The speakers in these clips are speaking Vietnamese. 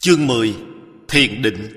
Chương 10. Thiền định.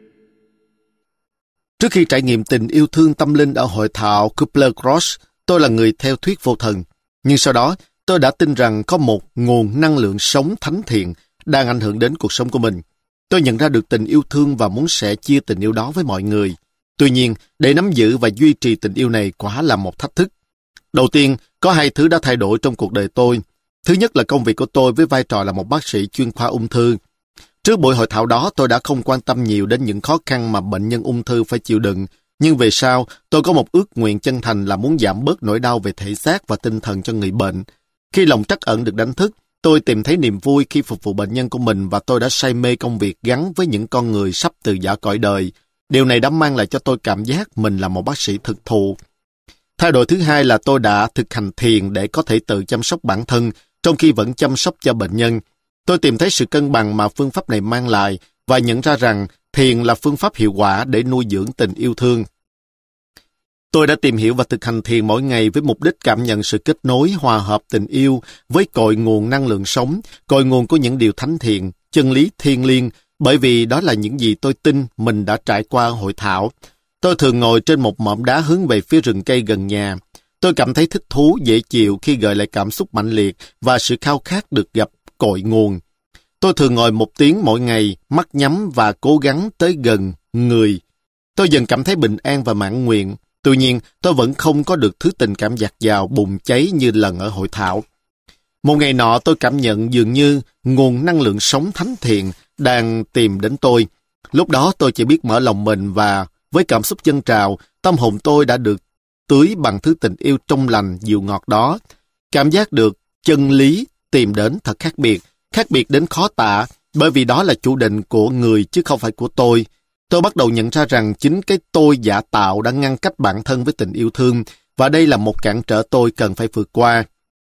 Trước khi trải nghiệm tình yêu thương tâm linh ở hội thảo Kübler-Ross, tôi là người theo thuyết vô thần. Nhưng sau đó, tôi đã tin rằng có một nguồn năng lượng sống thánh thiện đang ảnh hưởng đến cuộc sống của mình. Tôi nhận ra được tình yêu thương và muốn sẻ chia tình yêu đó với mọi người. Tuy nhiên, để nắm giữ và duy trì tình yêu này quả là một thách thức. Đầu tiên, có hai thứ đã thay đổi trong cuộc đời tôi. Thứ nhất là công việc của tôi với vai trò là một bác sĩ chuyên khoa ung thư. Trước buổi hội thảo đó, tôi đã không quan tâm nhiều đến những khó khăn mà bệnh nhân ung thư phải chịu đựng. Nhưng về sau, tôi có một ước nguyện chân thành là muốn giảm bớt nỗi đau về thể xác và tinh thần cho người bệnh. Khi lòng trắc ẩn được đánh thức, tôi tìm thấy niềm vui khi phục vụ bệnh nhân của mình và tôi đã say mê công việc gắn với những con người sắp từ giã cõi đời. Điều này đã mang lại cho tôi cảm giác mình là một bác sĩ thực thụ. Thay đổi thứ hai là tôi đã thực hành thiền để có thể tự chăm sóc bản thân trong khi vẫn chăm sóc cho bệnh nhân. Tôi tìm thấy sự cân bằng mà phương pháp này mang lại và nhận ra rằng thiền là phương pháp hiệu quả để nuôi dưỡng tình yêu thương. Tôi đã tìm hiểu và thực hành thiền mỗi ngày với mục đích cảm nhận sự kết nối, hòa hợp tình yêu với cội nguồn năng lượng sống, cội nguồn của những điều thánh thiện, chân lý thiêng liêng, bởi vì đó là những gì tôi tin mình đã trải qua hội thảo. Tôi thường ngồi trên một mỏm đá hướng về phía rừng cây gần nhà. Tôi cảm thấy thích thú, dễ chịu khi gợi lại cảm xúc mãnh liệt và sự khao khát được gặp cội nguồn. Tôi thường ngồi 1 tiếng mỗi ngày, mắt nhắm và cố gắng tới gần người. Tôi dần cảm thấy bình an và mãn nguyện. Tuy nhiên, tôi vẫn không có được thứ tình cảm dạt dào, bùng cháy như lần ở hội thảo. Một ngày nọ, tôi cảm nhận dường như nguồn năng lượng sống thánh thiện đang tìm đến tôi. Lúc đó tôi chỉ biết mở lòng mình và với cảm xúc dâng trào, tâm hồn tôi đã được tưới bằng thứ tình yêu trong lành, dịu ngọt đó. Cảm giác được chân lý tìm đến thật khác biệt đến khó tả, bởi vì đó là chủ định của người chứ không phải của tôi. Tôi bắt đầu nhận ra rằng chính cái tôi giả tạo đã ngăn cách bản thân với tình yêu thương, và đây là một cản trở tôi cần phải vượt qua.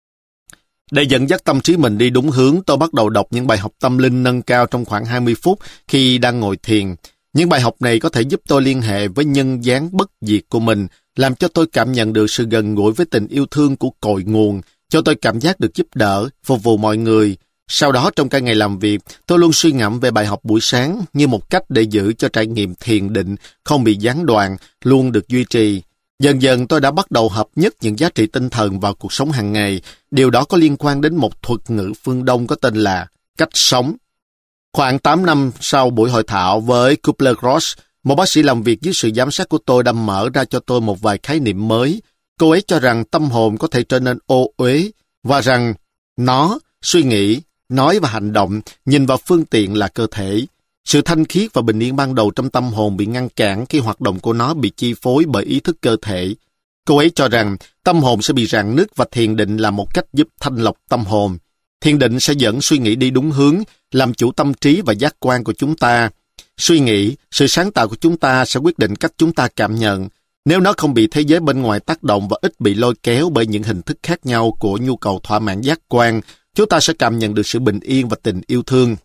Để dẫn dắt tâm trí mình đi đúng hướng, tôi bắt đầu đọc những bài học tâm linh nâng cao trong khoảng 20 phút khi đang ngồi thiền. Những bài học này có thể giúp tôi liên hệ với nhân dáng bất diệt của mình, làm cho tôi cảm nhận được sự gần gũi với tình yêu thương của cội nguồn, cho tôi cảm giác được giúp đỡ, phục vụ mọi người. Sau đó trong cả ngày làm việc, tôi luôn suy ngẫm về bài học buổi sáng như một cách để giữ cho trải nghiệm thiền định không bị gián đoạn, luôn được duy trì. Dần dần tôi đã bắt đầu hợp nhất những giá trị tinh thần vào cuộc sống hàng ngày. Điều đó có liên quan đến một thuật ngữ phương Đông có tên là cách sống. Khoảng 8 năm sau buổi hội thảo với Kübler-Ross, một bác sĩ làm việc dưới sự giám sát của tôi đã mở ra cho tôi một vài khái niệm mới. Cô ấy cho rằng tâm hồn có thể trở nên ô uế và rằng nó, suy nghĩ, nói và hành động nhìn vào phương tiện là cơ thể. Sự thanh khiết và bình yên ban đầu trong tâm hồn bị ngăn cản khi hoạt động của nó bị chi phối bởi ý thức cơ thể. Cô ấy cho rằng tâm hồn sẽ bị rạn nứt và thiền định là một cách giúp thanh lọc tâm hồn. Thiền định sẽ dẫn suy nghĩ đi đúng hướng, làm chủ tâm trí và giác quan của chúng ta. Suy nghĩ, sự sáng tạo của chúng ta sẽ quyết định cách chúng ta cảm nhận. Nếu nó không bị thế giới bên ngoài tác động và ít bị lôi kéo bởi những hình thức khác nhau của nhu cầu thỏa mãn giác quan, chúng ta sẽ cảm nhận được sự bình yên và tình yêu thương.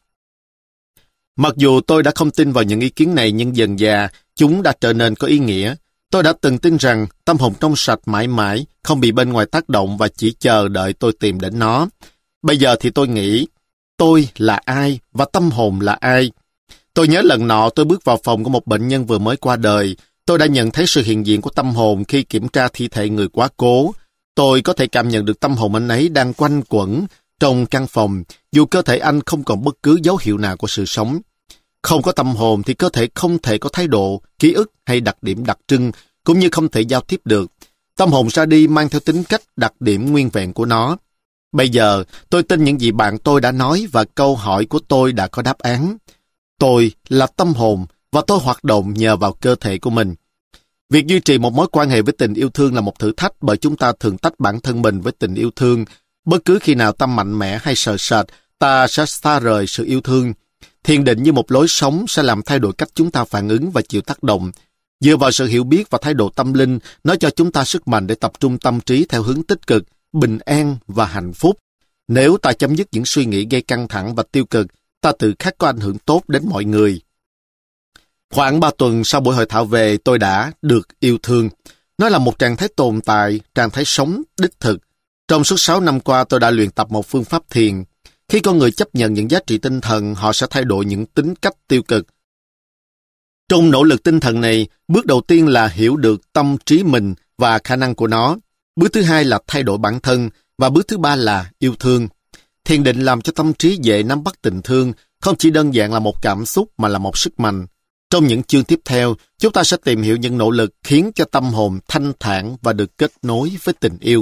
Mặc dù tôi đã không tin vào những ý kiến này, nhưng dần dà, chúng đã trở nên có ý nghĩa. Tôi đã từng tin rằng tâm hồn trong sạch mãi mãi, không bị bên ngoài tác động và chỉ chờ đợi tôi tìm đến nó. Bây giờ thì tôi nghĩ, tôi là ai và tâm hồn là ai? Tôi nhớ lần nọ tôi bước vào phòng của một bệnh nhân vừa mới qua đời. Tôi đã nhận thấy sự hiện diện của tâm hồn khi kiểm tra thi thể người quá cố. Tôi có thể cảm nhận được tâm hồn anh ấy đang quanh quẩn trong căn phòng, dù cơ thể anh không còn bất cứ dấu hiệu nào của sự sống. Không có tâm hồn thì cơ thể không thể có thái độ, ký ức hay đặc điểm đặc trưng, cũng như không thể giao tiếp được. Tâm hồn ra đi mang theo tính cách, đặc điểm nguyên vẹn của nó. Bây giờ, tôi tin những gì bạn tôi đã nói và câu hỏi của tôi đã có đáp án. Tôi là tâm hồn và tôi hoạt động nhờ vào cơ thể của mình. Việc duy trì một mối quan hệ với tình yêu thương là một thử thách bởi chúng ta thường tách bản thân mình với tình yêu thương. Bất cứ khi nào tâm mạnh mẽ hay sợ sệt, ta sẽ xa rời sự yêu thương. Thiền định như một lối sống sẽ làm thay đổi cách chúng ta phản ứng và chịu tác động. Dựa vào sự hiểu biết và thái độ tâm linh, nó cho chúng ta sức mạnh để tập trung tâm trí theo hướng tích cực, bình an và hạnh phúc. Nếu ta chấm dứt những suy nghĩ gây căng thẳng và tiêu cực, ta tự khắc có ảnh hưởng tốt đến mọi người. Khoảng 3 tuần sau buổi hội thảo về, tôi đã được yêu thương. Nó là một trạng thái tồn tại, trạng thái sống đích thực. Trong suốt 6 năm qua, tôi đã luyện tập một phương pháp thiền. Khi con người chấp nhận những giá trị tinh thần, họ sẽ thay đổi những tính cách tiêu cực. Trong nỗ lực tinh thần này, bước đầu tiên là hiểu được tâm trí mình và khả năng của nó. Bước thứ hai là thay đổi bản thân, và bước thứ ba là yêu thương. Thiền định làm cho tâm trí dễ nắm bắt tình thương, không chỉ đơn giản là một cảm xúc mà là một sức mạnh. Trong những chương tiếp theo, chúng ta sẽ tìm hiểu những nỗ lực khiến cho tâm hồn thanh thản và được kết nối với tình yêu.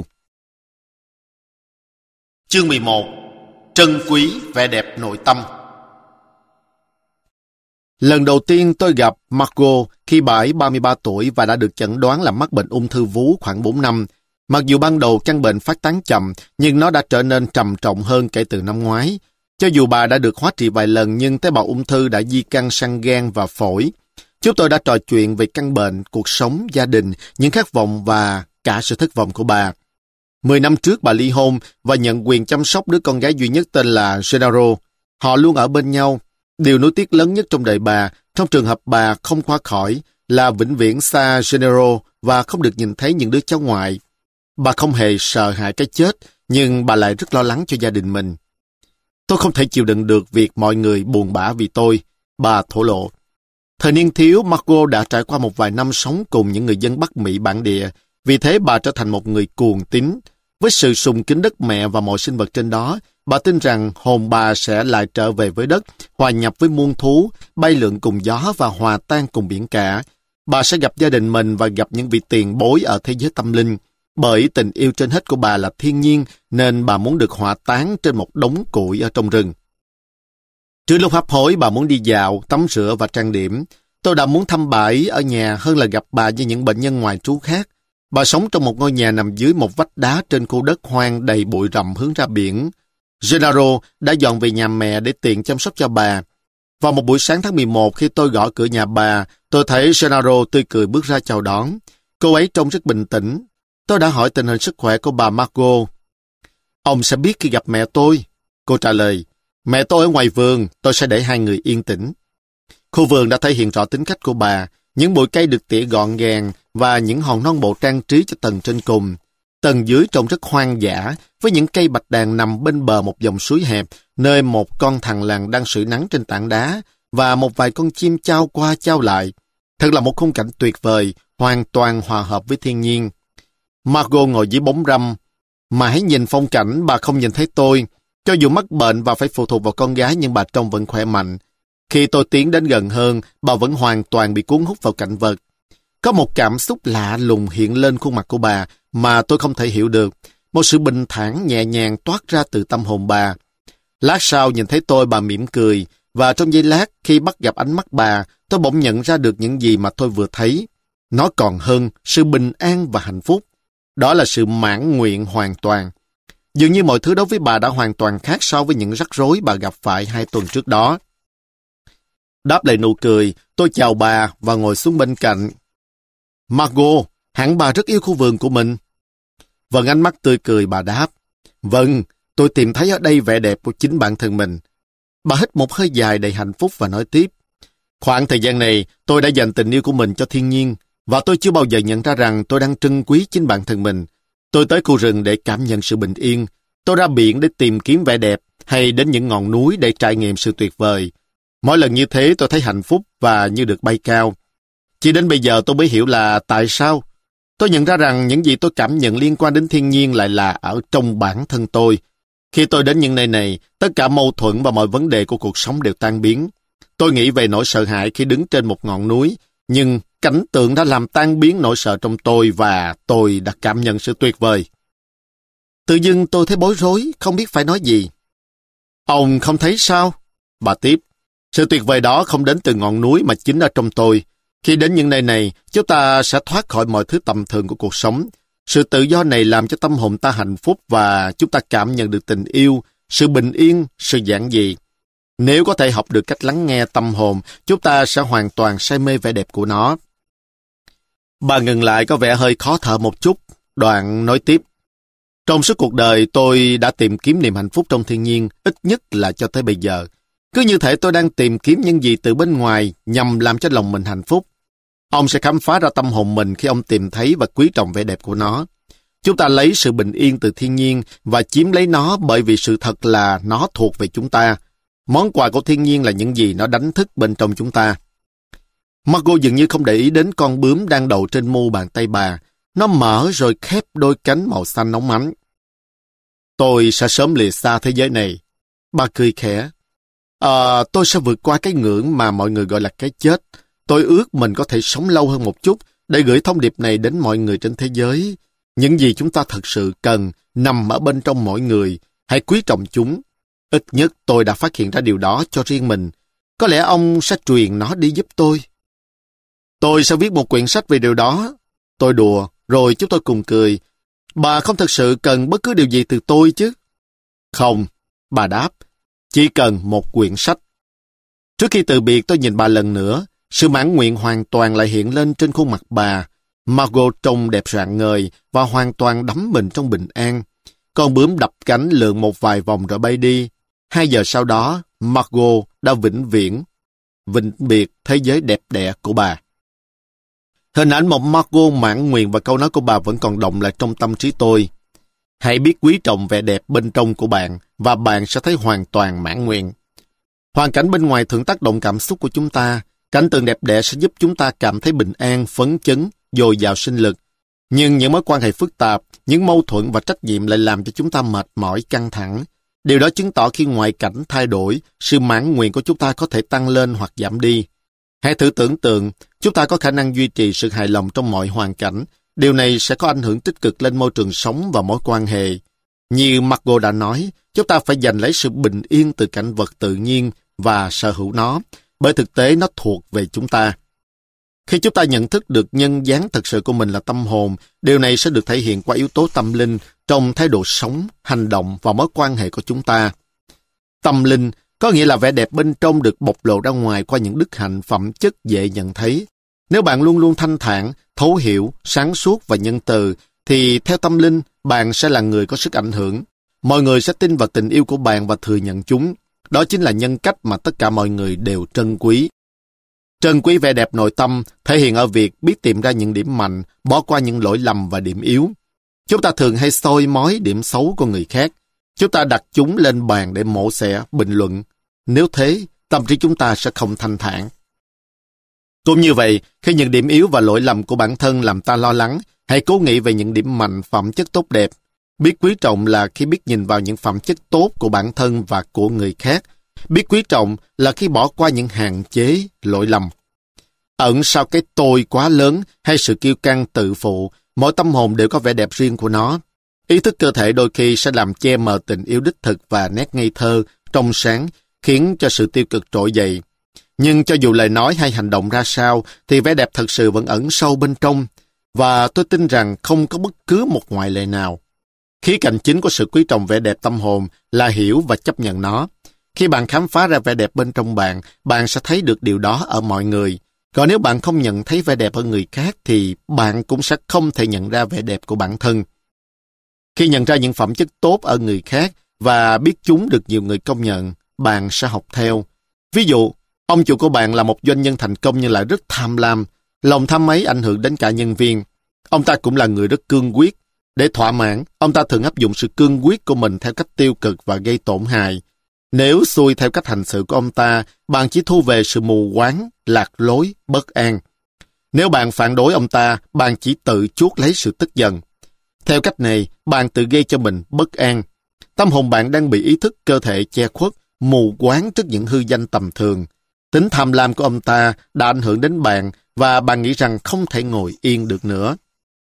Chương 11. Trân quý vẻ đẹp nội tâm. Lần đầu tiên tôi gặp Margot khi bà ấy 33 tuổi và đã được chẩn đoán là mắc bệnh ung thư vú khoảng 4 năm. Mặc dù ban đầu căn bệnh phát tán chậm, nhưng nó đã trở nên trầm trọng hơn kể từ năm ngoái. Cho dù bà đã được hóa trị vài lần, nhưng tế bào ung thư đã di căn sang gan và phổi. Chúng tôi đã trò chuyện về căn bệnh, cuộc sống, gia đình, những khát vọng và cả sự thất vọng của bà. 10 năm trước bà ly hôn và nhận quyền chăm sóc đứa con gái duy nhất tên là Gennaro. Họ luôn ở bên nhau. Điều nuối tiếc lớn nhất trong đời bà, trong trường hợp bà không qua khỏi, là vĩnh viễn xa Gennaro và không được nhìn thấy những đứa cháu ngoại. Bà không hề sợ hãi cái chết, nhưng bà lại rất lo lắng cho gia đình mình. Tôi không thể chịu đựng được việc mọi người buồn bã vì tôi, bà thổ lộ. Thời niên thiếu, Margot đã trải qua một vài năm sống cùng những người dân Bắc Mỹ bản địa, vì thế bà trở thành một người cuồng tín. Với sự sùng kính đất mẹ và mọi sinh vật trên đó, bà tin rằng hồn bà sẽ lại trở về với đất, hòa nhập với muôn thú, bay lượn cùng gió và hòa tan cùng biển cả. Bà sẽ gặp gia đình mình và gặp những vị tiền bối ở thế giới tâm linh. Bởi tình yêu trên hết của bà là thiên nhiên, nên bà muốn được hỏa táng trên một đống củi ở trong rừng. Trước lúc hấp hối, bà muốn đi dạo, tắm rửa và trang điểm. Tôi đã muốn thăm bà ấy ở nhà hơn là gặp bà với những bệnh nhân ngoại trú khác. Bà sống trong một ngôi nhà nằm dưới một vách đá trên khu đất hoang đầy bụi rậm hướng ra biển. Gennaro đã dọn về nhà mẹ để tiện chăm sóc cho bà. Vào một buổi sáng tháng 11, khi tôi gõ cửa nhà bà, tôi thấy Gennaro tươi cười bước ra chào đón. Cô ấy trông rất bình tĩnh. Tôi đã hỏi tình hình sức khỏe của bà Margot. Ông sẽ biết khi gặp mẹ tôi. Cô trả lời, mẹ tôi ở ngoài vườn, tôi sẽ để hai người yên tĩnh. Khu vườn đã thể hiện rõ tính cách của bà. Những bụi cây được tỉa gọn gàng và những hòn non bộ trang trí cho tầng trên cùng. Tầng dưới trông rất hoang dã, với những cây bạch đàn nằm bên bờ một dòng suối hẹp, nơi một con thằn lằn đang sưởi nắng trên tảng đá, và một vài con chim chao qua chao lại. Thật là một khung cảnh tuyệt vời, hoàn toàn hòa hợp với thiên nhiên. Margot ngồi dưới bóng râm. Mãi nhìn phong cảnh, bà không nhìn thấy tôi. Cho dù mắc bệnh và phải phụ thuộc vào con gái, nhưng bà trông vẫn khỏe mạnh. Khi tôi tiến đến gần hơn, bà vẫn hoàn toàn bị cuốn hút vào cảnh vật. Có một cảm xúc lạ lùng hiện lên khuôn mặt của bà mà tôi không thể hiểu được. Một sự bình thản nhẹ nhàng toát ra từ tâm hồn bà. Lát sau nhìn thấy tôi, bà mỉm cười, và trong giây lát khi bắt gặp ánh mắt bà, tôi bỗng nhận ra được những gì mà tôi vừa thấy. Nó còn hơn sự bình an và hạnh phúc. Đó là sự mãn nguyện hoàn toàn. Dường như mọi thứ đối với bà đã hoàn toàn khác so với những rắc rối bà gặp phải 2 tuần trước đó. Đáp lại nụ cười, tôi chào bà và ngồi xuống bên cạnh. Margot, hẳn bà rất yêu khu vườn của mình. Vâng, ánh mắt tươi cười bà đáp. Vâng, tôi tìm thấy ở đây vẻ đẹp của chính bản thân mình. Bà hít một hơi dài đầy hạnh phúc và nói tiếp. Khoảng thời gian này, tôi đã dành tình yêu của mình cho thiên nhiên, và tôi chưa bao giờ nhận ra rằng tôi đang trân quý chính bản thân mình. Tôi tới khu rừng để cảm nhận sự bình yên. Tôi ra biển để tìm kiếm vẻ đẹp, hay đến những ngọn núi để trải nghiệm sự tuyệt vời. Mỗi lần như thế tôi thấy hạnh phúc và như được bay cao. Chỉ đến bây giờ tôi mới hiểu là tại sao. Tôi nhận ra rằng những gì tôi cảm nhận liên quan đến thiên nhiên lại là ở trong bản thân tôi. Khi tôi đến những nơi này, tất cả mâu thuẫn và mọi vấn đề của cuộc sống đều tan biến. Tôi nghĩ về nỗi sợ hãi khi đứng trên một ngọn núi, nhưng cảnh tượng đã làm tan biến nỗi sợ trong tôi và tôi đã cảm nhận sự tuyệt vời. Tự dưng tôi thấy bối rối, không biết phải nói gì. Ông không thấy sao? Bà tiếp. Sự tuyệt vời đó không đến từ ngọn núi mà chính ở trong tôi. Khi đến những nơi này, chúng ta sẽ thoát khỏi mọi thứ tầm thường của cuộc sống. Sự tự do này làm cho tâm hồn ta hạnh phúc và chúng ta cảm nhận được tình yêu, sự bình yên, sự giản dị. Nếu có thể học được cách lắng nghe tâm hồn, chúng ta sẽ hoàn toàn say mê vẻ đẹp của nó. Bà ngừng lại có vẻ hơi khó thở một chút, đoạn nói tiếp. Trong suốt cuộc đời, tôi đã tìm kiếm niềm hạnh phúc trong thiên nhiên, ít nhất là cho tới bây giờ. Cứ như thể tôi đang tìm kiếm những gì từ bên ngoài nhằm làm cho lòng mình hạnh phúc. Ông sẽ khám phá ra tâm hồn mình khi ông tìm thấy và quý trọng vẻ đẹp của nó. Chúng ta lấy sự bình yên từ thiên nhiên và chiếm lấy nó bởi vì sự thật là nó thuộc về chúng ta. Món quà của thiên nhiên là những gì nó đánh thức bên trong chúng ta. Margot dường như không để ý đến con bướm đang đậu trên mu bàn tay bà. Nó mở rồi khép đôi cánh màu xanh nóng ánh. Tôi sẽ sớm lìa xa thế giới này. Bà cười khẽ. Tôi sẽ vượt qua cái ngưỡng mà mọi người gọi là cái chết. Tôi ước mình có thể sống lâu hơn một chút để gửi thông điệp này đến mọi người trên thế giới. Những gì chúng ta thật sự cần nằm ở bên trong mỗi người. Hãy quý trọng chúng. Ít nhất tôi đã phát hiện ra điều đó cho riêng mình. Có lẽ ông sẽ truyền nó đi giúp tôi. Tôi sẽ viết một quyển sách về điều đó. Tôi đùa, rồi chúng tôi cùng cười. Bà không thực sự cần bất cứ điều gì từ tôi chứ? Không, bà đáp. Chỉ cần một quyển sách. Trước khi từ biệt tôi nhìn bà lần nữa. Sự mãn nguyện hoàn toàn lại hiện lên trên khuôn mặt bà. Margot trông đẹp rạng ngời và hoàn toàn đắm mình trong bình an. Con bướm đập cánh lượn một vài vòng rồi bay đi. 2 giờ sau đó, Margot đã vĩnh biệt thế giới đẹp đẽ của bà. Hình ảnh một Margot mãn nguyện và câu nói của bà vẫn còn đọng lại trong tâm trí tôi. Hãy biết quý trọng vẻ đẹp bên trong của bạn và bạn sẽ thấy hoàn toàn mãn nguyện. Hoàn cảnh bên ngoài thường tác động cảm xúc của chúng ta. Cảnh tượng đẹp đẽ sẽ giúp chúng ta cảm thấy bình an, phấn chấn, dồi dào sinh lực. Nhưng những mối quan hệ phức tạp, những mâu thuẫn và trách nhiệm lại làm cho chúng ta mệt mỏi, căng thẳng. Điều đó chứng tỏ khi ngoại cảnh thay đổi, sự mãn nguyện của chúng ta có thể tăng lên hoặc giảm đi. Hãy thử tưởng tượng, chúng ta có khả năng duy trì sự hài lòng trong mọi hoàn cảnh. Điều này sẽ có ảnh hưởng tích cực lên môi trường sống và mối quan hệ. Như Margot đã nói, chúng ta phải giành lấy sự bình yên từ cảnh vật tự nhiên và sở hữu nó, bởi thực tế nó thuộc về chúng ta. Khi chúng ta nhận thức được nhân dáng thật sự của mình là tâm hồn, điều này sẽ được thể hiện qua yếu tố tâm linh trong thái độ sống, hành động và mối quan hệ của chúng ta. Tâm linh có nghĩa là vẻ đẹp bên trong được bộc lộ ra ngoài qua những đức hạnh phẩm chất dễ nhận thấy. Nếu bạn luôn luôn thanh thản, thấu hiểu, sáng suốt và nhân từ, thì theo tâm linh, bạn sẽ là người có sức ảnh hưởng. Mọi người sẽ tin vào tình yêu của bạn và thừa nhận chúng. Đó chính là nhân cách mà tất cả mọi người đều trân quý. Trân quý vẻ đẹp nội tâm thể hiện ở việc biết tìm ra những điểm mạnh, bỏ qua những lỗi lầm và điểm yếu. Chúng ta thường hay soi mói điểm xấu của người khác. Chúng ta đặt chúng lên bàn để mổ xẻ, bình luận. Nếu thế, tâm trí chúng ta sẽ không thanh thản. Cũng như vậy, khi những điểm yếu và lỗi lầm của bản thân làm ta lo lắng, hãy cố nghĩ về những điểm mạnh, phẩm chất tốt đẹp. Biết quý trọng là khi biết nhìn vào những phẩm chất tốt của bản thân và của người khác. Biết quý trọng là khi bỏ qua những hạn chế, lỗi lầm. Ẩn sau cái tôi quá lớn hay sự kiêu căng tự phụ, mỗi tâm hồn đều có vẻ đẹp riêng của nó. Ý thức cơ thể đôi khi sẽ làm che mờ tình yêu đích thực và nét ngây thơ, trong sáng, khiến cho sự tiêu cực trỗi dậy. Nhưng cho dù lời nói hay hành động ra sao, thì vẻ đẹp thật sự vẫn ẩn sâu bên trong. Và tôi tin rằng không có bất cứ một ngoại lệ nào. Khía cạnh chính của sự quý trọng vẻ đẹp tâm hồn là hiểu và chấp nhận nó. Khi bạn khám phá ra vẻ đẹp bên trong bạn, bạn sẽ thấy được điều đó ở mọi người. Còn nếu bạn không nhận thấy vẻ đẹp ở người khác, thì bạn cũng sẽ không thể nhận ra vẻ đẹp của bản thân. Khi nhận ra những phẩm chất tốt ở người khác và biết chúng được nhiều người công nhận, bạn sẽ học theo. Ví dụ, ông chủ của bạn là một doanh nhân thành công nhưng lại rất tham lam. Lòng tham ấy ảnh hưởng đến cả nhân viên. Ông ta cũng là người rất cương quyết. Để thỏa mãn, ông ta thường áp dụng sự cương quyết của mình theo cách tiêu cực và gây tổn hại. Nếu xuôi theo cách hành xử của ông ta, bạn chỉ thu về sự mù quáng, lạc lối, bất an. Nếu bạn phản đối ông ta, bạn chỉ tự chuốc lấy sự tức giận. Theo cách này, bạn tự gây cho mình bất an. Tâm hồn bạn đang bị ý thức cơ thể che khuất, mù quáng trước những hư danh tầm thường. Tính tham lam của ông ta đã ảnh hưởng đến bạn và bạn nghĩ rằng không thể ngồi yên được nữa.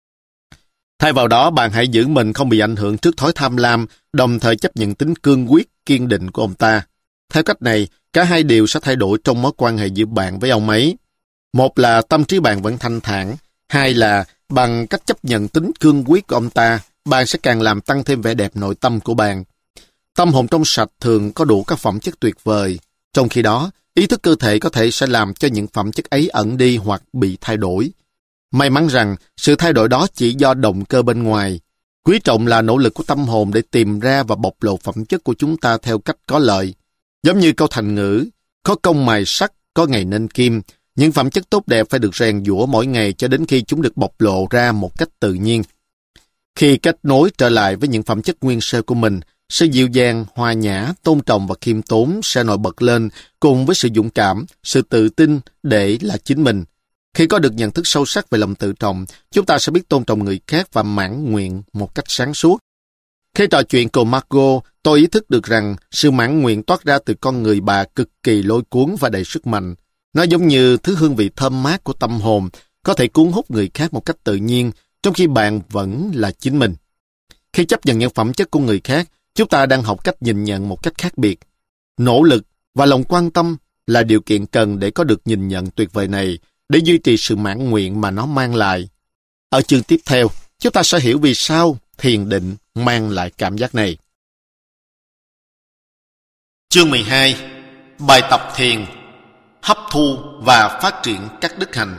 Thay vào đó, bạn hãy giữ mình không bị ảnh hưởng trước thói tham lam, đồng thời chấp nhận tính cương quyết, kiên định của ông ta. Theo cách này, cả hai điều sẽ thay đổi trong mối quan hệ giữa bạn với ông ấy. Một là tâm trí bạn vẫn thanh thản, hai là bằng cách chấp nhận tính cương quyết của ông ta, bạn sẽ càng làm tăng thêm vẻ đẹp nội tâm của bạn. Tâm hồn trong sạch thường có đủ các phẩm chất tuyệt vời. Trong khi đó, ý thức cơ thể có thể sẽ làm cho những phẩm chất ấy ẩn đi hoặc bị thay đổi. May mắn rằng, sự thay đổi đó chỉ do động cơ bên ngoài. Quý trọng là nỗ lực của tâm hồn để tìm ra và bộc lộ phẩm chất của chúng ta theo cách có lợi. Giống như câu thành ngữ, có công mài sắt, có ngày nên kim. Những phẩm chất tốt đẹp phải được rèn giũa mỗi ngày cho đến khi chúng được bộc lộ ra một cách tự nhiên. Khi kết nối trở lại với những phẩm chất nguyên sơ của mình, sự dịu dàng, hòa nhã, tôn trọng và khiêm tốn sẽ nổi bật lên cùng với sự dũng cảm, sự tự tin để là chính mình. Khi có được nhận thức sâu sắc về lòng tự trọng, chúng ta sẽ biết tôn trọng người khác và mãn nguyện một cách sáng suốt. Khi trò chuyện cùng Margot, tôi ý thức được rằng sự mãn nguyện toát ra từ con người bà cực kỳ lôi cuốn và đầy sức mạnh. Nó giống như thứ hương vị thơm mát của tâm hồn, có thể cuốn hút người khác một cách tự nhiên, trong khi bạn vẫn là chính mình. Khi chấp nhận những phẩm chất của người khác, chúng ta đang học cách nhìn nhận một cách khác biệt. Nỗ lực và lòng quan tâm là điều kiện cần để có được nhìn nhận tuyệt vời này, để duy trì sự mãn nguyện mà nó mang lại. Ở chương tiếp theo, chúng ta sẽ hiểu vì sao thiền định mang lại cảm giác này. Chương 12. Bài tập thiền, hấp thu và phát triển các đức hạnh.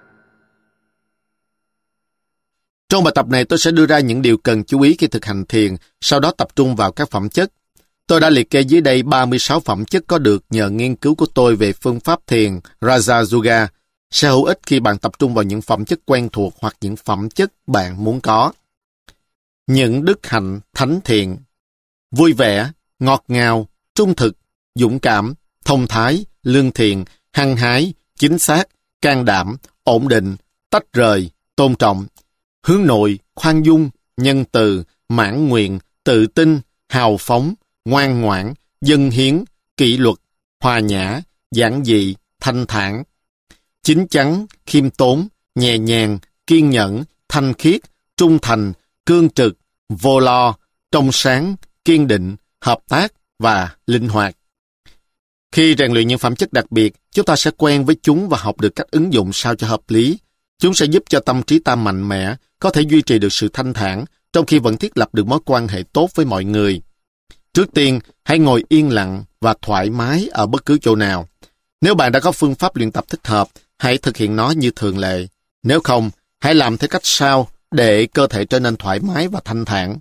Trong bài tập này tôi sẽ đưa ra những điều cần chú ý khi thực hành thiền, sau đó tập trung vào các phẩm chất. Tôi đã liệt kê dưới đây 36 phẩm chất có được nhờ nghiên cứu của tôi về phương pháp thiền Raja Yoga. Sẽ hữu ích khi bạn tập trung vào những phẩm chất quen thuộc hoặc những phẩm chất bạn muốn có. Những đức hạnh thánh thiện: vui vẻ, ngọt ngào, trung thực, dũng cảm, thông thái, lương thiện, hăng hái, chính xác, can đảm, ổn định, tách rời, tôn trọng, hướng nội, khoan dung, nhân từ, mãn nguyện, tự tin, hào phóng, ngoan ngoãn, dâng hiến, kỷ luật, hòa nhã, giản dị, thanh thản, chín chắn, khiêm tốn, nhẹ nhàng, kiên nhẫn, thanh khiết, trung thành, cương trực, vô lo, trong sáng, kiên định, hợp tác và linh hoạt. Khi rèn luyện những phẩm chất đặc biệt, chúng ta sẽ quen với chúng và học được cách ứng dụng sao cho hợp lý. Chúng sẽ giúp cho tâm trí ta mạnh mẽ, có thể duy trì được sự thanh thản, trong khi vẫn thiết lập được mối quan hệ tốt với mọi người. Trước tiên, hãy ngồi yên lặng và thoải mái ở bất cứ chỗ nào. Nếu bạn đã có phương pháp luyện tập thích hợp, hãy thực hiện nó như thường lệ. Nếu không, hãy làm theo cách sau để cơ thể trở nên thoải mái và thanh thản.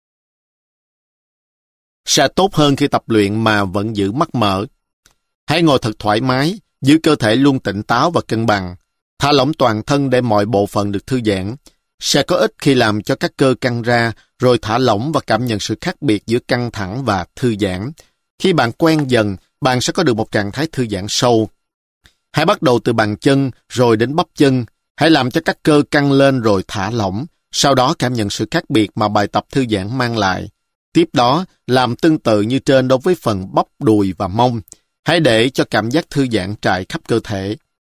Sẽ tốt hơn khi tập luyện mà vẫn giữ mắt mở. Hãy ngồi thật thoải mái, giữ cơ thể luôn tỉnh táo và cân bằng. Thả lỏng toàn thân để mọi bộ phận được thư giãn. Sẽ có ích khi làm cho các cơ căng ra, rồi thả lỏng và cảm nhận sự khác biệt giữa căng thẳng và thư giãn. Khi bạn quen dần, bạn sẽ có được một trạng thái thư giãn sâu. Hãy bắt đầu từ bàn chân, rồi đến bắp chân. Hãy làm cho các cơ căng lên rồi thả lỏng. Sau đó cảm nhận sự khác biệt mà bài tập thư giãn mang lại. Tiếp đó, làm tương tự như trên đối với phần bắp đùi và mông. Hãy để cho cảm giác thư giãn trải khắp cơ thể.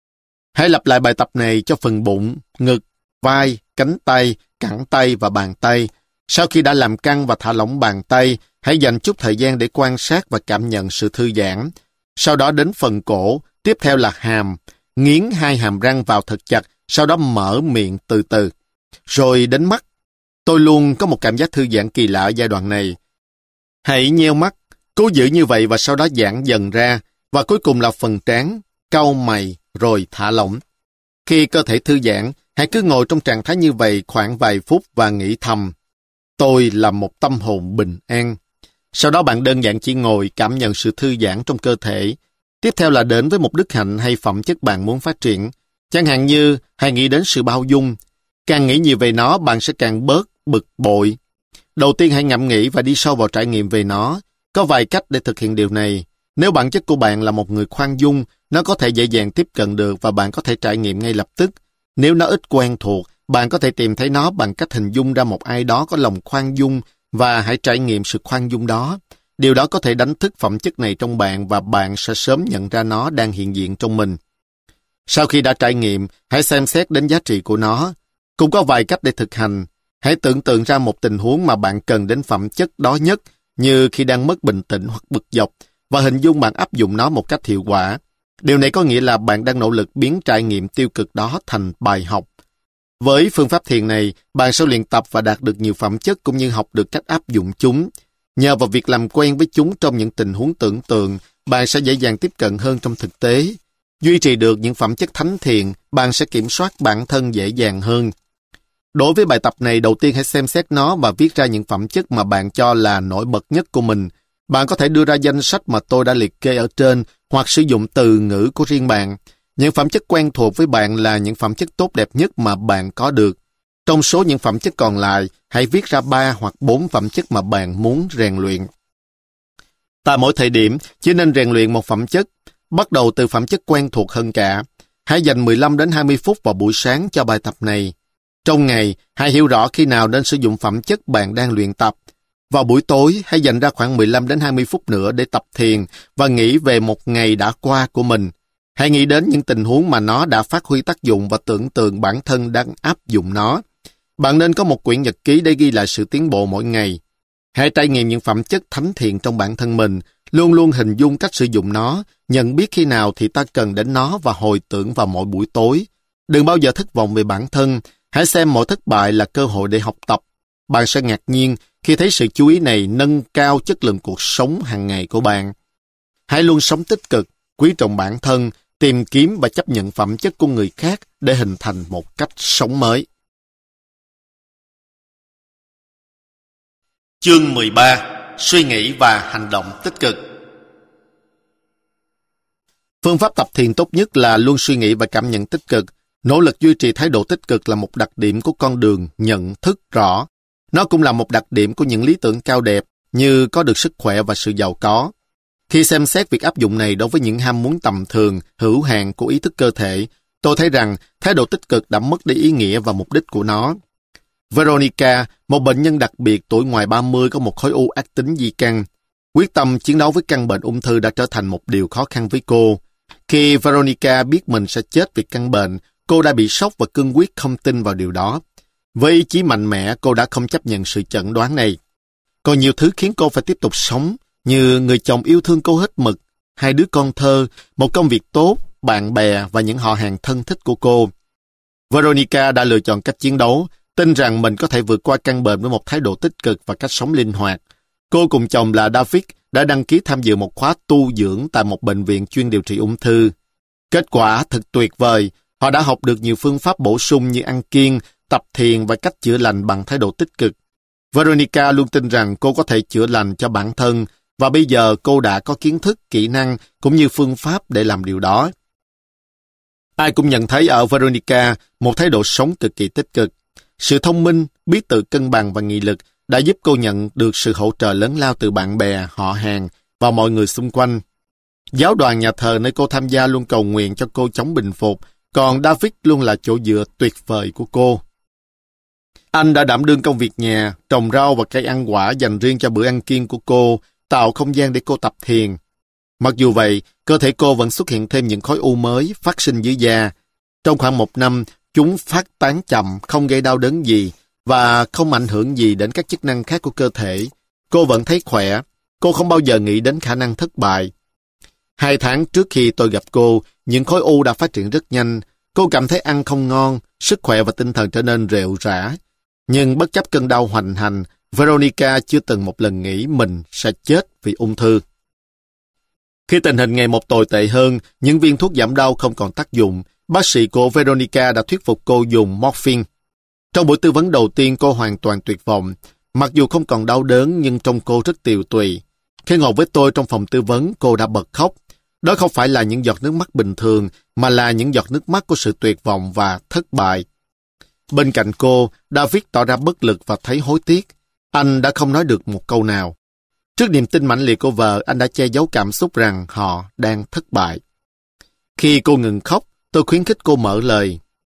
Hãy lặp lại bài tập này cho phần bụng, ngực, vai, cánh tay, cẳng tay và bàn tay. Sau khi đã làm căng và thả lỏng bàn tay, hãy dành chút thời gian để quan sát và cảm nhận sự thư giãn. Sau đó đến phần cổ, tiếp theo là hàm. Nghiến hai hàm răng vào thật chặt, sau đó mở miệng từ từ. Rồi đến mắt. Tôi luôn có một cảm giác thư giãn kỳ lạ ở giai đoạn này. Hãy nheo mắt, cố giữ như vậy và sau đó giãn dần ra. Và cuối cùng là phần trán, cau mày, rồi thả lỏng. Khi cơ thể thư giãn, hãy cứ ngồi trong trạng thái như vậy khoảng vài phút và nghĩ thầm: tôi là một tâm hồn bình an. Sau đó bạn đơn giản chỉ ngồi cảm nhận sự thư giãn trong cơ thể. Tiếp theo là đến với một đức hạnh hay phẩm chất bạn muốn phát triển. Chẳng hạn như hãy nghĩ đến sự bao dung. Càng nghĩ nhiều về nó, bạn sẽ càng bớt bực bội. Đầu tiên hãy ngẫm nghĩ và đi sâu vào trải nghiệm về nó. Có vài cách để thực hiện điều này. Nếu bản chất của bạn là một người khoan dung, nó có thể dễ dàng tiếp cận được và bạn có thể trải nghiệm ngay lập tức. Nếu nó ít quen thuộc, bạn có thể tìm thấy nó bằng cách hình dung ra một ai đó có lòng khoan dung và hãy trải nghiệm sự khoan dung đó. Điều đó có thể đánh thức phẩm chất này trong bạn và bạn sẽ sớm nhận ra nó đang hiện diện trong mình. Sau khi đã trải nghiệm, hãy xem xét đến giá trị của nó. Cũng có vài cách để thực hành. Hãy tưởng tượng ra một tình huống mà bạn cần đến phẩm chất đó nhất, như khi đang mất bình tĩnh hoặc bực dọc, và hình dung bạn áp dụng nó một cách hiệu quả. Điều này có nghĩa là bạn đang nỗ lực biến trải nghiệm tiêu cực đó thành bài học. Với phương pháp thiền này, bạn sẽ luyện tập và đạt được nhiều phẩm chất cũng như học được cách áp dụng chúng. Nhờ vào việc làm quen với chúng trong những tình huống tưởng tượng, bạn sẽ dễ dàng tiếp cận hơn trong thực tế. Duy trì được những phẩm chất thánh thiện, bạn sẽ kiểm soát bản thân dễ dàng hơn. Đối với bài tập này, đầu tiên hãy xem xét nó và viết ra những phẩm chất mà bạn cho là nổi bật nhất của mình. Bạn có thể đưa ra danh sách mà tôi đã liệt kê ở trên hoặc sử dụng từ ngữ của riêng bạn. Những phẩm chất quen thuộc với bạn là những phẩm chất tốt đẹp nhất mà bạn có được. Trong số những phẩm chất còn lại, hãy viết ra 3 hoặc 4 phẩm chất mà bạn muốn rèn luyện. Tại mỗi thời điểm, chỉ nên rèn luyện một phẩm chất, bắt đầu từ phẩm chất quen thuộc hơn cả. Hãy dành 15 đến 20 phút vào buổi sáng cho bài tập này. Trong ngày, hãy hiểu rõ khi nào nên sử dụng phẩm chất bạn đang luyện tập. Vào buổi tối, hãy dành ra khoảng 15 đến 20 phút nữa để tập thiền và nghĩ về một ngày đã qua của mình. Hãy nghĩ đến những tình huống mà nó đã phát huy tác dụng và tưởng tượng bản thân đang áp dụng nó. Bạn nên có một quyển nhật ký để ghi lại sự tiến bộ mỗi ngày. Hãy trải nghiệm những phẩm chất thánh thiện trong bản thân mình, luôn luôn hình dung cách sử dụng nó, nhận biết khi nào thì ta cần đến nó và hồi tưởng vào mỗi buổi tối. Đừng bao giờ thất vọng về bản thân, hãy xem mỗi thất bại là cơ hội để học tập. Bạn sẽ ngạc nhiên khi thấy sự chú ý này nâng cao chất lượng cuộc sống hàng ngày của bạn. Hãy luôn sống tích cực, quý trọng bản thân, tìm kiếm và chấp nhận phẩm chất của người khác để hình thành một cách sống mới. Chương 13. Suy nghĩ và hành động tích cực. Phương pháp tập thiền tốt nhất là luôn suy nghĩ và cảm nhận tích cực. Nỗ lực duy trì thái độ tích cực là một đặc điểm của con đường nhận thức rõ. Nó cũng là một đặc điểm của những lý tưởng cao đẹp như có được sức khỏe và sự giàu có. Khi xem xét việc áp dụng này đối với những ham muốn tầm thường, hữu hạn của ý thức cơ thể, tôi thấy rằng thái độ tích cực đã mất đi ý nghĩa và mục đích của nó. Veronica, một bệnh nhân đặc biệt tuổi ngoài 30 có một khối u ác tính di căn. Quyết tâm chiến đấu với căn bệnh ung thư đã trở thành một điều khó khăn với cô. Khi Veronica biết mình sẽ chết vì căn bệnh, cô đã bị sốc và cương quyết không tin vào điều đó. Với ý chí mạnh mẽ, cô đã không chấp nhận sự chẩn đoán này. Còn nhiều thứ khiến cô phải tiếp tục sống, như người chồng yêu thương cô hết mực, 2 đứa con thơ, một công việc tốt, bạn bè và những họ hàng thân thích của cô. Veronica đã lựa chọn cách chiến đấu, tin rằng mình có thể vượt qua căn bệnh với một thái độ tích cực và cách sống linh hoạt. Cô cùng chồng là David đã đăng ký tham dự một khóa tu dưỡng tại một bệnh viện chuyên điều trị ung thư. Kết quả thật tuyệt vời, họ đã học được nhiều phương pháp bổ sung như ăn kiêng, tập thiền và cách chữa lành bằng thái độ tích cực. Veronica luôn tin rằng cô có thể chữa lành cho bản thân và bây giờ cô đã có kiến thức, kỹ năng cũng như phương pháp để làm điều đó. Ai cũng nhận thấy ở Veronica một thái độ sống cực kỳ tích cực. Sự thông minh, biết tự cân bằng và nghị lực đã giúp cô nhận được sự hỗ trợ lớn lao từ bạn bè, họ hàng và mọi người xung quanh. Giáo đoàn nhà thờ nơi cô tham gia luôn cầu nguyện cho cô chống bình phục, còn David luôn là chỗ dựa tuyệt vời của cô. Anh đã đảm đương công việc nhà, trồng rau và cây ăn quả dành riêng cho bữa ăn kiêng của cô, tạo không gian để cô tập thiền. Mặc dù vậy, cơ thể cô vẫn xuất hiện thêm những khối u mới phát sinh dưới da. Trong khoảng 1 năm, chúng phát tán chậm, không gây đau đớn gì và không ảnh hưởng gì đến các chức năng khác của cơ thể. Cô vẫn thấy khỏe. Cô không bao giờ nghĩ đến khả năng thất bại. 2 tháng trước khi tôi gặp cô, những khối u đã phát triển rất nhanh. Cô cảm thấy ăn không ngon, sức khỏe và tinh thần trở nên rệu rã. Nhưng bất chấp cơn đau hoành hành, Veronica chưa từng một lần nghĩ mình sẽ chết vì ung thư. Khi tình hình ngày một tồi tệ hơn, những viên thuốc giảm đau không còn tác dụng, bác sĩ của Veronica đã thuyết phục cô dùng morphine. Trong buổi tư vấn đầu tiên, cô hoàn toàn tuyệt vọng. Mặc dù không còn đau đớn nhưng trông cô rất tiều tụy. Khi ngồi với tôi trong phòng tư vấn, cô đã bật khóc. Đó không phải là những giọt nước mắt bình thường, mà là những giọt nước mắt của sự tuyệt vọng và thất bại. Bên cạnh cô, David tỏ ra bất lực và thấy hối tiếc. Anh đã không nói được một câu nào. Trước niềm tin mãnh liệt của vợ, anh đã che giấu cảm xúc rằng họ đang thất bại. Khi cô ngừng khóc, tôi khuyến khích cô mở lời.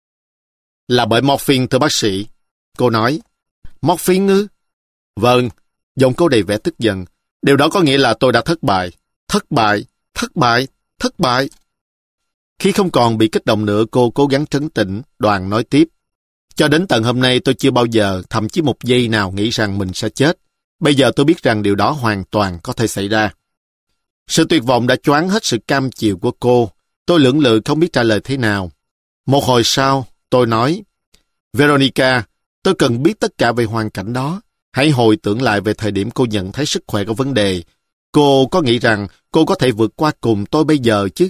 Là bởi morphine, thưa bác sĩ. Cô nói, morphine ư? Vâng, giọng cô đầy vẻ tức giận. Điều đó có nghĩa là tôi đã thất bại. Thất bại, thất bại, thất bại. Khi không còn bị kích động nữa, cô cố gắng trấn tĩnh, Đoàn nói tiếp. Cho đến tận hôm nay tôi chưa bao giờ, thậm chí một giây nào nghĩ rằng mình sẽ chết. Bây giờ tôi biết rằng điều đó hoàn toàn có thể xảy ra. Sự tuyệt vọng đã choáng hết sự cam chịu của cô. Tôi lưỡng lự không biết trả lời thế nào. Một hồi sau, tôi nói, Veronica, tôi cần biết tất cả về hoàn cảnh đó. Hãy hồi tưởng lại về thời điểm cô nhận thấy sức khỏe có vấn đề. Cô có nghĩ rằng cô có thể vượt qua cùng tôi bây giờ chứ?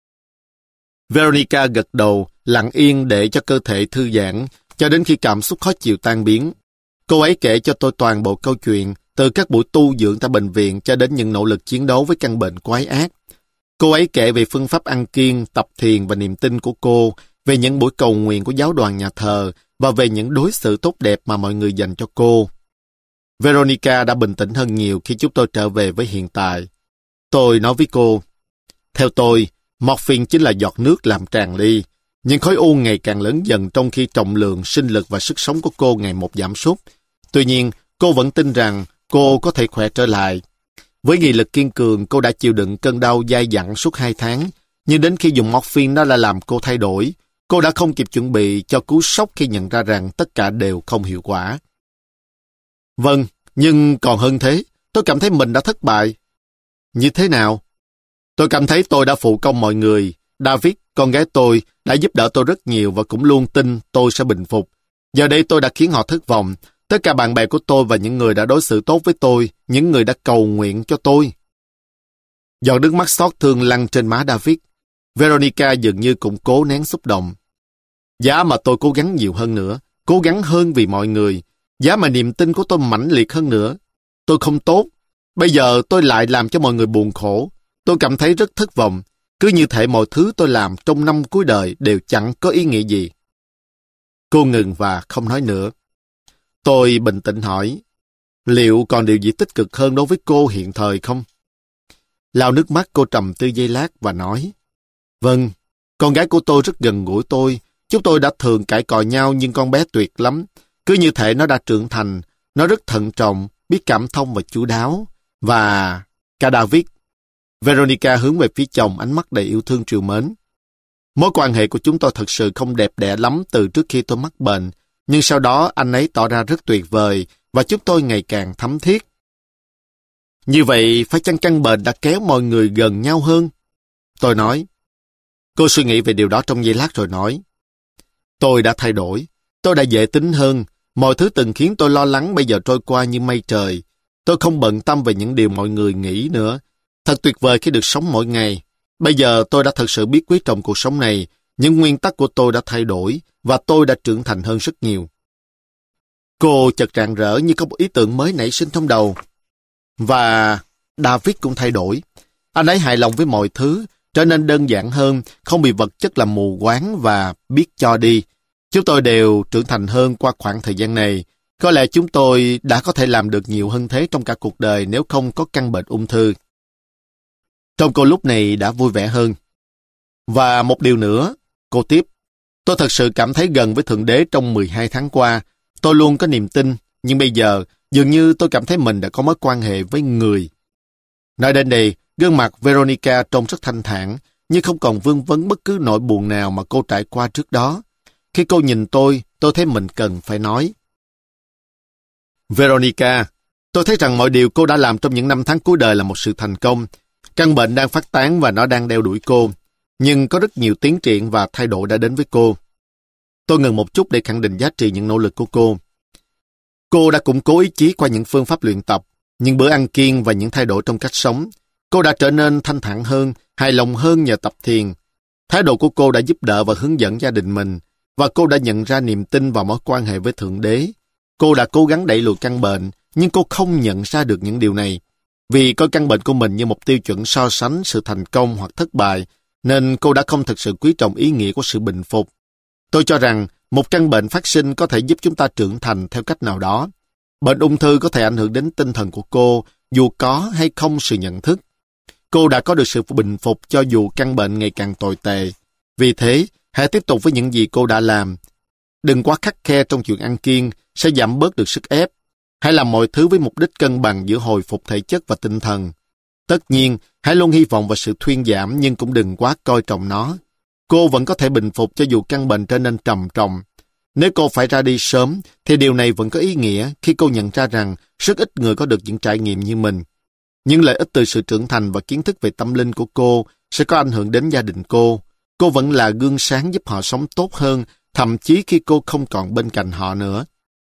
Veronica gật đầu, lặng yên để cho cơ thể thư giãn, cho đến khi cảm xúc khó chịu tan biến. Cô ấy kể cho tôi toàn bộ câu chuyện, từ các buổi tu dưỡng tại bệnh viện cho đến những nỗ lực chiến đấu với căn bệnh quái ác. Cô ấy kể về phương pháp ăn kiêng, tập thiền và niềm tin của cô, về những buổi cầu nguyện của giáo đoàn nhà thờ và về những đối xử tốt đẹp mà mọi người dành cho cô. Veronica đã bình tĩnh hơn nhiều khi chúng tôi trở về với hiện tại. Tôi nói với cô, theo tôi, morphine chính là giọt nước làm tràn ly, nhưng khối u ngày càng lớn dần trong khi trọng lượng, sinh lực và sức sống của cô ngày một giảm sút. Tuy nhiên, cô vẫn tin rằng cô có thể khỏe trở lại. Với nghị lực kiên cường, cô đã chịu đựng cơn đau dai dẳng suốt 2 tháng, nhưng đến khi dùng morphine nó đã làm cô thay đổi. Cô đã không kịp chuẩn bị cho cú sốc khi nhận ra rằng tất cả đều không hiệu quả. Vâng, nhưng còn hơn thế, tôi cảm thấy mình đã thất bại. Như thế nào? Tôi cảm thấy tôi đã phụ công mọi người. David, con gái tôi, đã giúp đỡ tôi rất nhiều và cũng luôn tin tôi sẽ bình phục. Giờ đây tôi đã khiến họ thất vọng. Tất cả bạn bè của tôi và những người đã đối xử tốt với tôi, những người đã cầu nguyện cho tôi. Giọt nước mắt xót thương lăn trên má David. Veronica dường như cũng cố nén xúc động. Giá mà tôi cố gắng nhiều hơn nữa, cố gắng hơn vì mọi người. Giá mà niềm tin của tôi mãnh liệt hơn nữa. Tôi không tốt. Bây giờ tôi lại làm cho mọi người buồn khổ. Tôi cảm thấy rất thất vọng. Cứ như thể mọi thứ tôi làm trong năm cuối đời đều chẳng có ý nghĩa gì. Cô ngừng và không nói nữa. Tôi bình tĩnh hỏi, liệu còn điều gì tích cực hơn đối với cô hiện thời không? Lau nước mắt, cô trầm tư giây lát và nói, vâng, con gái của tôi rất gần gũi tôi. Chúng tôi đã thường cãi cọ nhau nhưng con bé tuyệt lắm. Cứ như thể nó đã trưởng thành. Nó rất thận trọng, biết cảm thông và chu đáo. Và cả David. Veronica hướng về phía chồng, ánh mắt đầy yêu thương trìu mến. Mối quan hệ của chúng tôi thật sự không đẹp đẽ lắm từ trước khi tôi mắc bệnh, nhưng sau đó anh ấy tỏ ra rất tuyệt vời và chúng tôi ngày càng thắm thiết. Như vậy, phải chăng căn bệnh đã kéo mọi người gần nhau hơn? Tôi nói. Cô suy nghĩ về điều đó trong giây lát rồi nói. Tôi đã thay đổi. Tôi đã dễ tính hơn. Mọi thứ từng khiến tôi lo lắng bây giờ trôi qua như mây trời. Tôi không bận tâm về những điều mọi người nghĩ nữa. Thật tuyệt vời khi được sống mỗi ngày. Bây giờ tôi đã thật sự biết quý trọng cuộc sống này. Những nguyên tắc của tôi đã thay đổi và tôi đã trưởng thành hơn rất nhiều. Cô chợt rạng rỡ như có một ý tưởng mới nảy sinh trong đầu. Và David cũng thay đổi. Anh ấy hài lòng với mọi thứ, trở nên đơn giản hơn, không bị vật chất làm mù quáng và biết cho đi. Chúng tôi đều trưởng thành hơn qua khoảng thời gian này. Có lẽ chúng tôi đã có thể làm được nhiều hơn thế trong cả cuộc đời nếu không có căn bệnh ung thư. Trông cô lúc này đã vui vẻ hơn. Và một điều nữa, cô tiếp. Tôi thật sự cảm thấy gần với Thượng Đế trong 12 tháng qua. Tôi luôn có niềm tin, nhưng bây giờ dường như tôi cảm thấy mình đã có mối quan hệ với người. Nói đến đây, gương mặt Veronica trông rất thanh thản, nhưng không còn vương vấn bất cứ nỗi buồn nào mà cô trải qua trước đó. Khi cô nhìn tôi thấy mình cần phải nói. Veronica, tôi thấy rằng mọi điều cô đã làm trong những năm tháng cuối đời là một sự thành công. Căn bệnh đang phát tán và nó đang đeo đuổi cô. Nhưng có rất nhiều tiến triển và thay đổi đã đến với cô. Tôi ngừng một chút để khẳng định giá trị những nỗ lực của cô. Cô đã củng cố ý chí qua những phương pháp luyện tập, những bữa ăn kiêng và những thay đổi trong cách sống. Cô đã trở nên thanh thản hơn, hài lòng hơn nhờ tập thiền. Thái độ của cô đã giúp đỡ và hướng dẫn gia đình mình, và cô đã nhận ra niềm tin vào mối quan hệ với Thượng Đế. Cô đã cố gắng đẩy lùi căn bệnh, nhưng cô không nhận ra được những điều này. Vì coi căn bệnh của mình như một tiêu chuẩn so sánh sự thành công hoặc thất bại, nên cô đã không thực sự quý trọng ý nghĩa của sự bình phục. Tôi cho rằng một căn bệnh phát sinh có thể giúp chúng ta trưởng thành theo cách nào đó. Bệnh ung thư có thể ảnh hưởng đến tinh thần của cô, dù có hay không sự nhận thức. Cô đã có được sự bình phục cho dù căn bệnh ngày càng tồi tệ. Vì thế, hãy tiếp tục với những gì cô đã làm. Đừng quá khắt khe trong chuyện ăn kiêng, sẽ giảm bớt được sức ép. Hãy làm mọi thứ với mục đích cân bằng giữa hồi phục thể chất và tinh thần. Tất nhiên, hãy luôn hy vọng vào sự thuyên giảm nhưng cũng đừng quá coi trọng nó. Cô vẫn có thể bình phục cho dù căn bệnh trở nên trầm trọng. Nếu cô phải ra đi sớm, thì điều này vẫn có ý nghĩa khi cô nhận ra rằng rất ít người có được những trải nghiệm như mình. Những lợi ích từ sự trưởng thành và kiến thức về tâm linh của cô sẽ có ảnh hưởng đến gia đình cô. Cô vẫn là gương sáng giúp họ sống tốt hơn, thậm chí khi cô không còn bên cạnh họ nữa.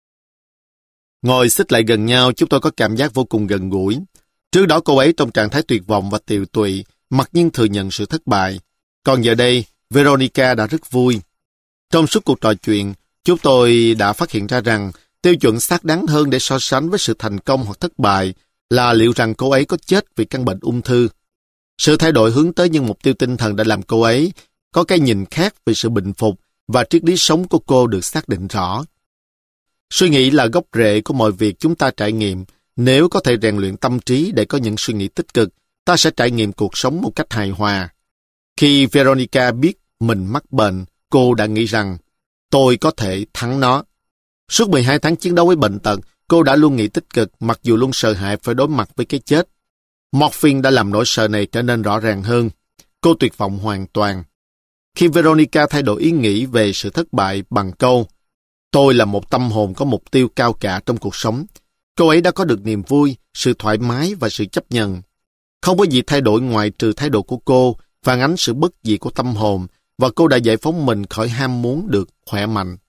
Ngồi xích lại gần nhau, chúng tôi có cảm giác vô cùng gần gũi. Trước đó cô ấy trong trạng thái tuyệt vọng và tiều tụy, mặc nhiên thừa nhận sự thất bại. Còn giờ đây, Veronica đã rất vui. Trong suốt cuộc trò chuyện, chúng tôi đã phát hiện ra rằng tiêu chuẩn xác đáng hơn để so sánh với sự thành công hoặc thất bại là liệu rằng cô ấy có chết vì căn bệnh ung thư. Sự thay đổi hướng tới những mục tiêu tinh thần đã làm cô ấy có cái nhìn khác về sự bình phục và triết lý sống của cô được xác định rõ. Suy nghĩ là gốc rễ của mọi việc chúng ta trải nghiệm. Nếu có thể rèn luyện tâm trí để có những suy nghĩ tích cực, ta sẽ trải nghiệm cuộc sống một cách hài hòa. Khi Veronica biết mình mắc bệnh, cô đã nghĩ rằng, tôi có thể thắng nó. Suốt 12 tháng chiến đấu với bệnh tật, cô đã luôn nghĩ tích cực mặc dù luôn sợ hãi phải đối mặt với cái chết. Morphine đã làm nỗi sợ này trở nên rõ ràng hơn. Cô tuyệt vọng hoàn toàn. Khi Veronica thay đổi ý nghĩ về sự thất bại bằng câu, tôi là một tâm hồn có mục tiêu cao cả trong cuộc sống, cô ấy đã có được niềm vui, sự thoải mái và sự chấp nhận. Không có gì thay đổi ngoại trừ thái độ của cô, phản ánh sự bất diệt của tâm hồn, và cô đã giải phóng mình khỏi ham muốn được khỏe mạnh.